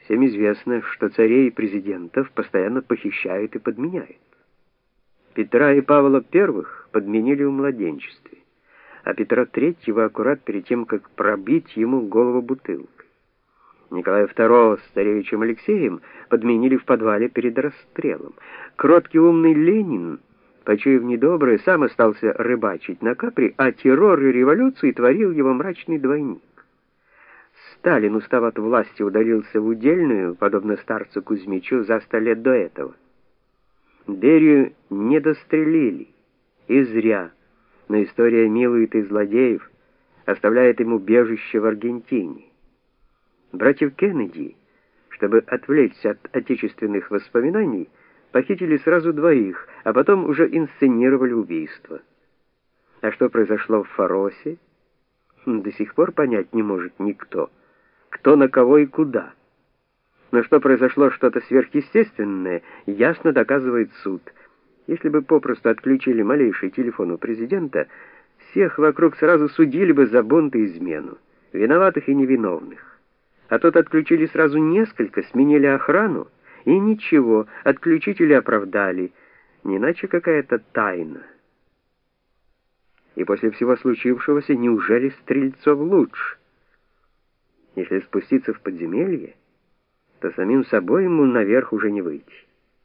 Всем известно, что царей и президентов постоянно похищают и подменяют. Петра и Павла I подменили в младенчестве, а Петра III аккурат перед тем, как пробить ему голову бутылкой. Николая II с царевичем Алексеем подменили в подвале перед расстрелом. Кроткий умный Ленин, почуяв недоброе, сам остался рыбачить на Капри, а террор и революцию творил его мрачный двойник. Сталин, устав от власти, удалился в удельную, подобно старцу Кузьмичу, за 100 лет до этого. Берию не дострелили, и зря, но история милует и злодеев, оставляет ему убежище в Аргентине. Братьев Кеннеди, чтобы отвлечься от отечественных воспоминаний, похитили сразу двоих, а потом уже инсценировали убийство. А что произошло в Фаросе, до сих пор понять не может никто. Кто на кого и куда. Но что произошло что-то сверхъестественное, ясно доказывает суд. Если бы попросту отключили малейший телефон у президента, всех вокруг сразу судили бы за бунт и измену, виноватых и невиновных. А тут отключили сразу несколько, сменили охрану, и ничего, отключители оправдали, не иначе какая-то тайна. И после всего случившегося, неужели Стрельцов лучше? Если спуститься в подземелье, то самим собой ему наверх уже не выйти.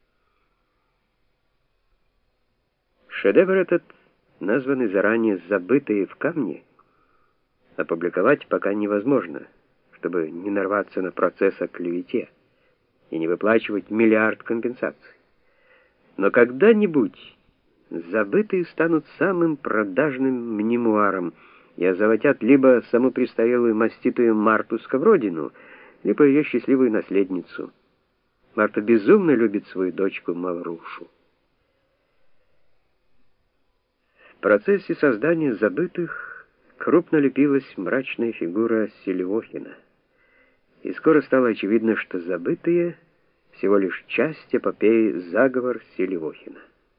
Шедевр этот, названный заранее «Забытые в камне», опубликовать пока невозможно, чтобы не нарваться на процесс о клевете и не выплачивать миллиард компенсаций. Но когда-нибудь «Забытые» станут самым продажным мемуаром и озолотят либо саму престарелую маститую Марту Сковородину, либо ее счастливую наследницу. Марта безумно любит свою дочку Маврушу. В процессе создания «Забытых» крупно лепилась мрачная фигура Селивохина. И скоро стало очевидно, что «Забытые» — всего лишь часть эпопеи «Заговор Селивохина».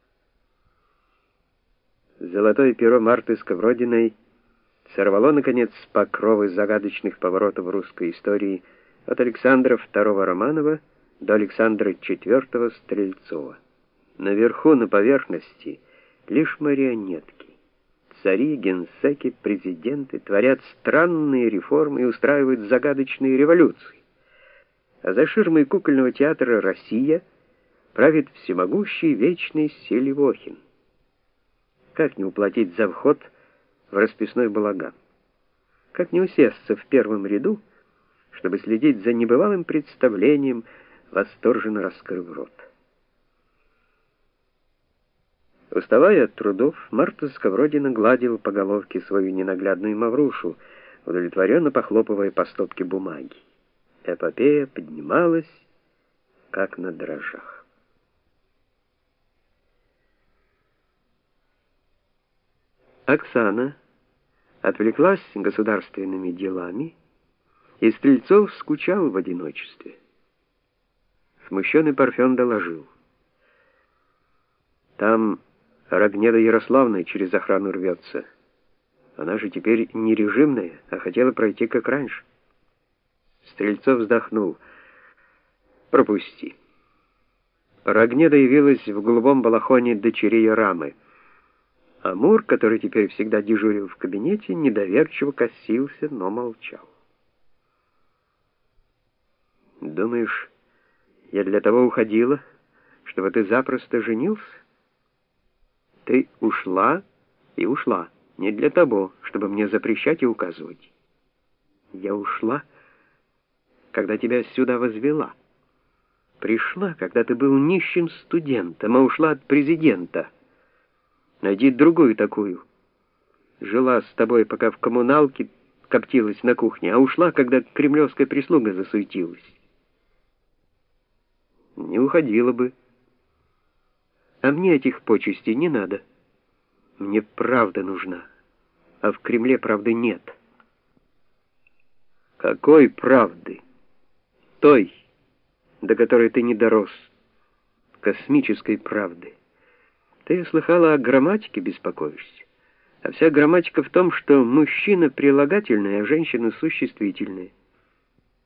Золотое перо Марты Сковородиной сорвало, наконец, покровы загадочных поворотов русской истории от Александра II Романова до Александра IV Стрельцова. Наверху, на поверхности, лишь марионетки. Цари, генсеки, президенты творят странные реформы и устраивают загадочные революции. А за ширмой кукольного театра «Россия» правит всемогущий вечный Селивохин. Как не уплатить за вход в расписной балаган? Как не усесться в первом ряду, чтобы следить за небывалым представлением, восторженно раскрыв рот? Уставая от трудов, Марта Сковородина гладила по головке свою ненаглядную Маврушу, удовлетворенно похлопывая по стопке бумаги. Эпопея поднималась, как на дрожжах. Оксана отвлеклась государственными делами, и Стрельцов скучал в одиночестве. Смущенный Парфен доложил: там Рогнеда Ярославна через охрану рвется. Она же теперь не режимная, а хотела пройти как раньше. Стрельцов вздохнул: пропусти. Рогнеда явилась в голубом балахоне дочерей Рамы. Амур, который теперь всегда дежурил в кабинете, недоверчиво косился, но молчал. Думаешь, я для того уходила, чтобы ты запросто женился? Ты ушла и ушла, не для того, чтобы мне запрещать и указывать. Я ушла, когда тебя сюда возвела. Пришла, когда ты был нищим студентом, а ушла от президента. Найди другую такую. Жила с тобой, пока в коммуналке коптилась на кухне, а ушла, когда кремлевская прислуга засуетилась. Не уходила бы. А мне этих почестей не надо. Мне правда нужна, а в Кремле правды нет. Какой правды? Той, до которой ты не дорос. Космической правды. Ты слыхала, о грамматике беспокоишься. А вся грамматика в том, что мужчина прилагательное, а женщина существительное.